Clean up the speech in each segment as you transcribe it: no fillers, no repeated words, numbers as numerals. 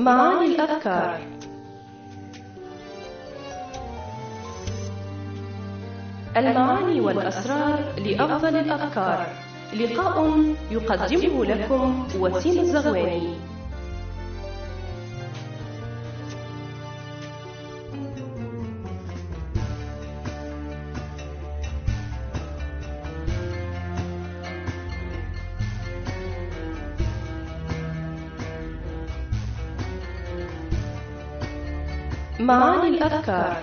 معاني الأفكار. المعاني والأسرار لأفضل الأفكار. لقاء يقدمه لكم وسيم الزغواني. معاني الأفكار.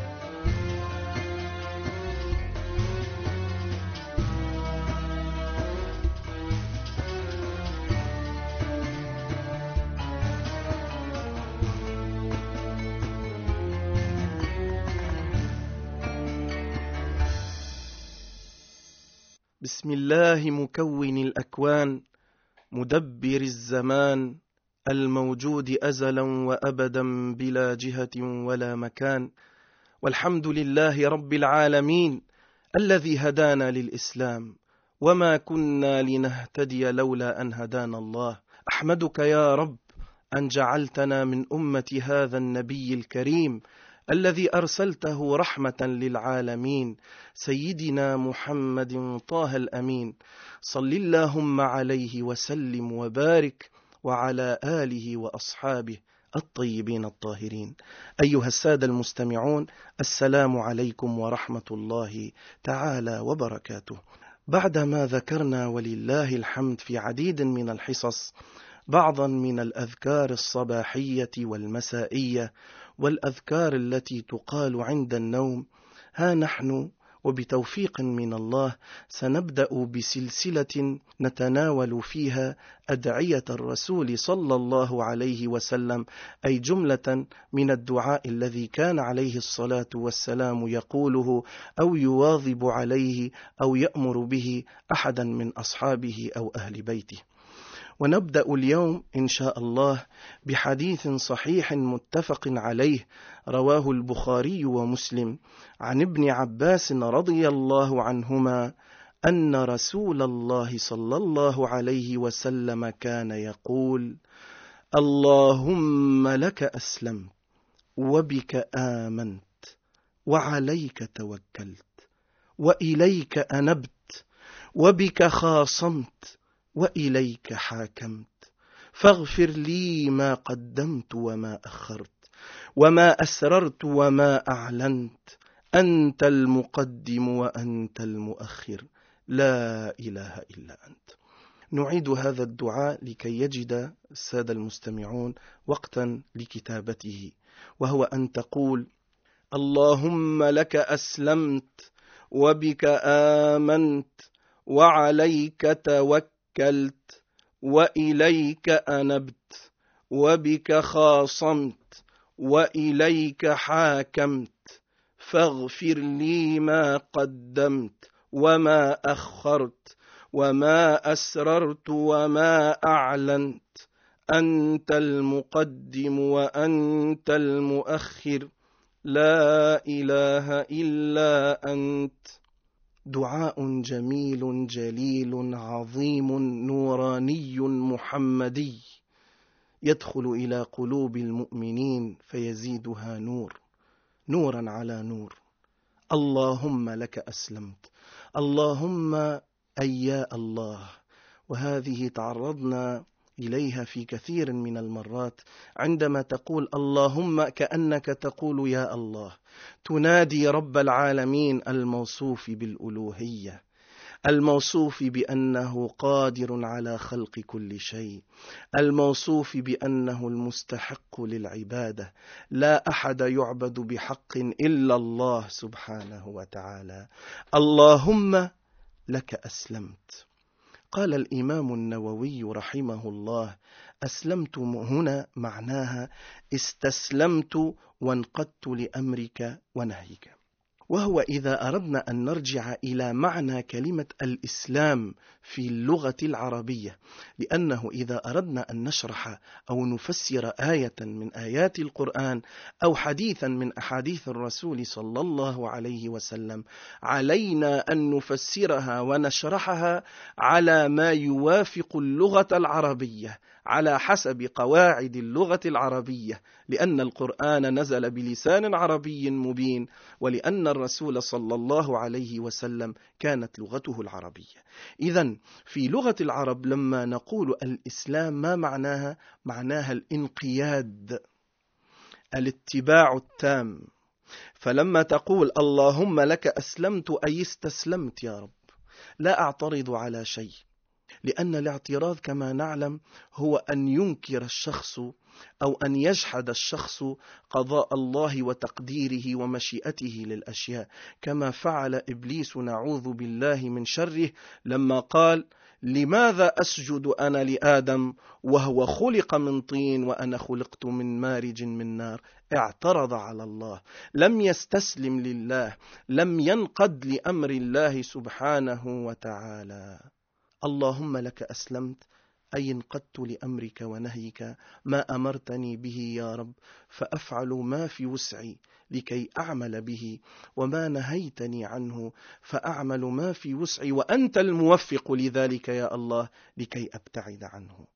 بسم الله مكون الأكوان، مدبر الزمان، الموجود أزلا وأبدا بلا جهة ولا مكان. والحمد لله رب العالمين الذي هدانا للإسلام، وما كنا لنهتدي لولا أن هدانا الله. أحمدك يا رب أن جعلتنا من أمة هذا النبي الكريم الذي أرسلته رحمة للعالمين، سيدنا محمد طه الأمين. صل اللهم عليه وسلم وبارك وعلى آله وأصحابه الطيبين الطاهرين. أيها السادة المستمعون، السلام عليكم ورحمة الله تعالى وبركاته. بعدما ذكرنا ولله الحمد في عديد من الحصص بعضا من الأذكار الصباحية والمسائية والأذكار التي تقال عند النوم، ها نحن وبتوفيق من الله سنبدأ بسلسلة نتناول فيها أدعية الرسول صلى الله عليه وسلم، أي جملة من الدعاء الذي كان عليه الصلاة والسلام يقوله أو يواظب عليه أو يأمر به أحدا من أصحابه أو أهل بيته. ونبدأ اليوم إن شاء الله بحديث صحيح متفق عليه رواه البخاري ومسلم عن ابن عباس رضي الله عنهما أن رسول الله صلى الله عليه وسلم كان يقول: اللهم لك أسلمت وبك آمنت وعليك توكلت وإليك أنبت وبك خاصمت وإليك حاكمت، فاغفر لي ما قدمت وما أخرت وما أسررت وما أعلنت، أنت المقدم وأنت المؤخر، لا إله إلا أنت. نعيد هذا الدعاء لكي يجد السادة المستمعون وقتا لكتابته، وهو أن تقول: اللهم لك أسلمت وبك آمنت وعليك توكلت وإليك أنبت وبك خاصمت وإليك حاكمت، فاغفر لي ما قدمت وما أخرت وما أسررت وما أعلنت، أنت المقدم وأنت المؤخر، لا إله إلا أنت. دعاء جميل جليل عظيم نوراني محمدي يدخل إلى قلوب المؤمنين فيزيدها نورا على نور. اللهم لك أسلمت، اللهم أي يا الله. وهذه تعرضنا إليها في كثير من المرات، عندما تقول اللهم كأنك تقول يا الله، تنادي رب العالمين الموصوف بالألوهية، الموصوف بأنه قادر على خلق كل شيء، الموصوف بأنه المستحق للعبادة، لا أحد يعبد بحق إلا الله سبحانه وتعالى. اللهم لك أسلمت. قال الإمام النووي رحمه الله: أسلمت هنا معناها استسلمت وانقدت لأمرك ونهيك. وهو إذا أردنا أن نرجع إلى معنى كلمة الإسلام في اللغة العربية، لأنه إذا أردنا أن نشرح أو نفسر آية من آيات القرآن أو حديثا من أحاديث الرسول صلى الله عليه وسلم، علينا أن نفسرها ونشرحها على ما يوافق اللغة العربية، على حسب قواعد اللغة العربية، لأن القرآن نزل بلسان عربي مبين، ولأن الرسول صلى الله عليه وسلم كانت لغته العربية. إذن في لغة العرب لما نقول الإسلام ما معناها؟ معناها الانقياد، الاتباع التام. فلما تقول اللهم لك أسلمت أي استسلمت يا رب، لا أعترض على شيء، لأن الاعتراض كما نعلم هو أن ينكر الشخص أو أن يجحد الشخص قضاء الله وتقديره ومشيئته للأشياء، كما فعل إبليس نعوذ بالله من شره لما قال لماذا أسجد أنا لآدم وهو خلق من طين وأنا خلقت من مارج من نار. اعترض على الله، لم يستسلم لله، لم ينقد لأمر الله سبحانه وتعالى. اللهم لك أسلمت أي انقدت لأمرك ونهيك، ما أمرتني به يا رب فأفعل ما في وسعي لكي أعمل به، وما نهيتني عنه فأعمل ما في وسعي، وأنت الموفق لذلك يا الله لكي أبتعد عنه.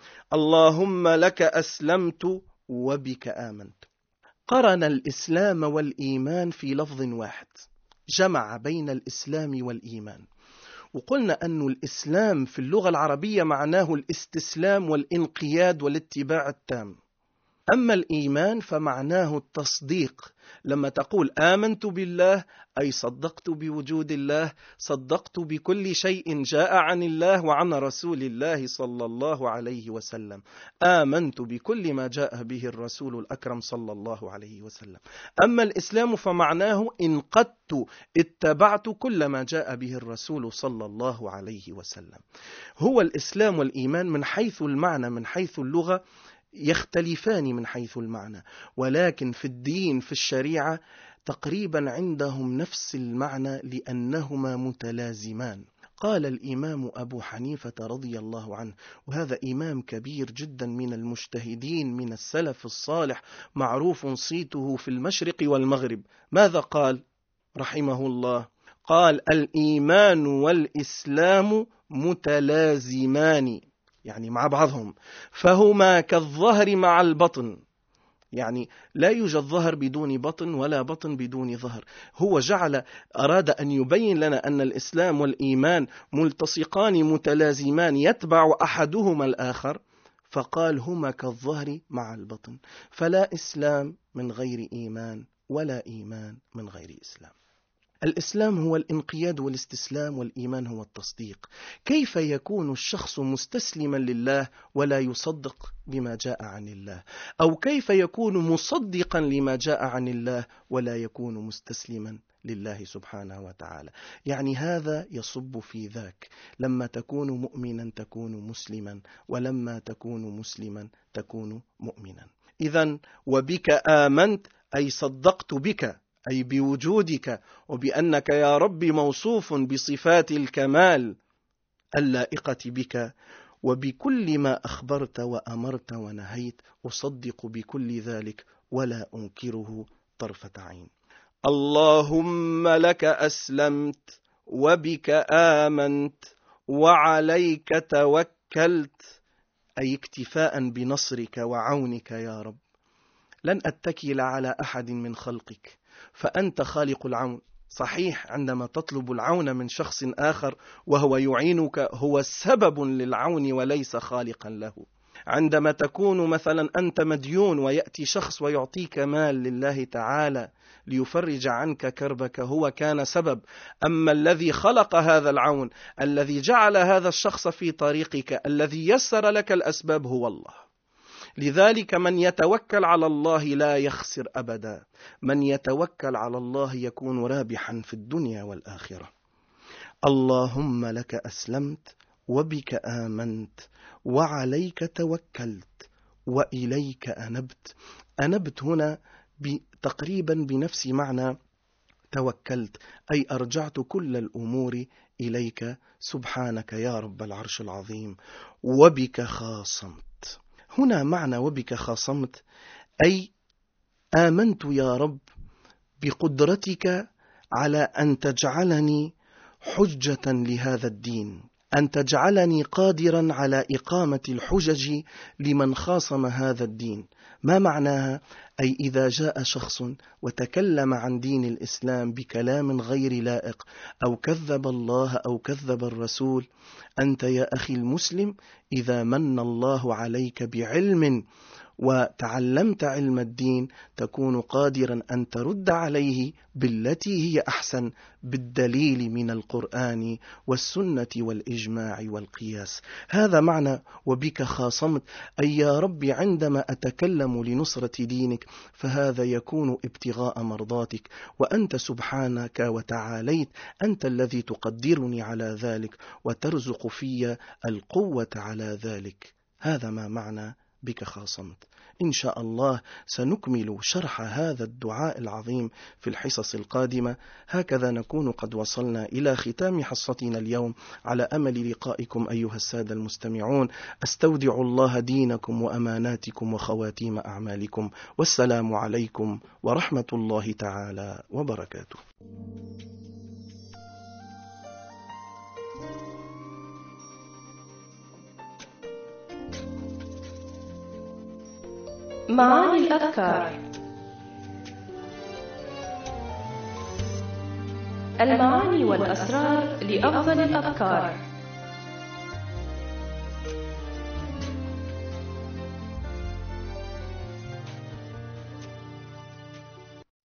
اللهم لك أسلمت وبك آمنت. قرن الإسلام والإيمان في لفظ واحد، جمع بين الإسلام والإيمان. وقلنا أن الإسلام في اللغة العربية معناه الاستسلام والانقياد والاتباع التام، أما الإيمان فمعناه التصديق. لما تقول آمنت بالله أي صدقت بوجود الله، صدقت بكل شيء جاء عن الله وعن رسول الله صلى الله عليه وسلم، آمنت بكل ما جاء به الرسول الأكرم صلى الله عليه وسلم. أما الإسلام فمعناه انقدت، اتبعت كل ما جاء به الرسول صلى الله عليه وسلم. هو الإسلام والإيمان من حيث المعنى من حيث اللغة يختلفان من حيث المعنى، ولكن في الدين في الشريعة تقريبا عندهم نفس المعنى لأنهما متلازمان. قال الإمام أبو حنيفة رضي الله عنه، وهذا إمام كبير جدا من المجتهدين من السلف الصالح، معروف صيته في المشرق والمغرب، ماذا قال رحمه الله؟ قال الإيمان والإسلام متلازمان، يعني مع بعضهم، فهما كالظهر مع البطن، يعني لا يوجد ظهر بدون بطن ولا بطن بدون ظهر. هو أراد أن يبين لنا أن الإسلام والإيمان ملتصقان متلازمان يتبع أحدهما الآخر، فقال هما كالظهر مع البطن، فلا إسلام من غير إيمان ولا إيمان من غير إسلام. الإسلام هو الانقياد والاستسلام، والإيمان هو التصديق. كيف يكون الشخص مستسلما لله ولا يصدق بما جاء عن الله؟ أو كيف يكون مصدقا لما جاء عن الله ولا يكون مستسلما لله سبحانه وتعالى؟ يعني هذا يصب في ذاك، لما تكون مؤمنا تكون مسلما، ولما تكون مسلما تكون مؤمنا. إذن وبك آمنت أي صدقت بك، أي بوجودك، وبأنك يا رب موصوف بصفات الكمال اللائقة بك، وبكل ما أخبرت وأمرت ونهيت أصدق بكل ذلك ولا أنكره طرفة عين. اللهم لك أسلمت وبك آمنت وعليك توكلت، أي اكتفاء بنصرك وعونك يا رب. لن أتكل على أحد من خلقك، فأنت خالق العون. صحيح عندما تطلب العون من شخص آخر وهو يعينك هو سبب للعون وليس خالقا له. عندما تكون مثلا أنت مديون ويأتي شخص ويعطيك مال لله تعالى ليفرج عنك كربك، هو كان سبب. أما الذي خلق هذا العون، الذي جعل هذا الشخص في طريقك، الذي يسر لك الأسباب هو الله. لذلك من يتوكل على الله لا يخسر أبدا، من يتوكل على الله يكون رابحا في الدنيا والآخرة. اللهم لك أسلمت وبك آمنت وعليك توكلت وإليك أنبت. أنبت هنا تقريبا بنفس معنى توكلت، أي أرجعت كل الأمور إليك سبحانك يا رب العرش العظيم، وبك خاصمت. هنا معنى وبك خاصمت أي آمنت يا رب بقدرتك على أن تجعلني حجة لهذا الدين، أن تجعلني قادرا على إقامة الحجج لمن خاصم هذا الدين. ما معناها؟ أي إذا جاء شخص وتكلم عن دين الإسلام بكلام غير لائق أو كذب الله أو كذب الرسول، أنت يا أخي المسلم إذا من الله عليك بعلم وتعلمت علم الدين تكون قادرا أن ترد عليه بالتي هي أحسن، بالدليل من القرآن والسنة والإجماع والقياس. هذا معنى وبك خاصمت، أي يا رب عندما أتكلم لنصرة دينك فهذا يكون ابتغاء مرضاتك، وأنت سبحانك وتعاليت أنت الذي تقدرني على ذلك وترزق في القوة على ذلك. هذا ما معنى بك خاصمت. إن شاء الله سنكمل شرح هذا الدعاء العظيم في الحصص القادمة. هكذا نكون قد وصلنا إلى ختام حصتنا اليوم، على أمل لقائكم أيها السادة المستمعون. أستودع الله دينكم وأماناتكم وخواتيم أعمالكم، والسلام عليكم ورحمة الله تعالى وبركاته. معاني الأذكار. المعاني والأسرار لأفضل الأذكار.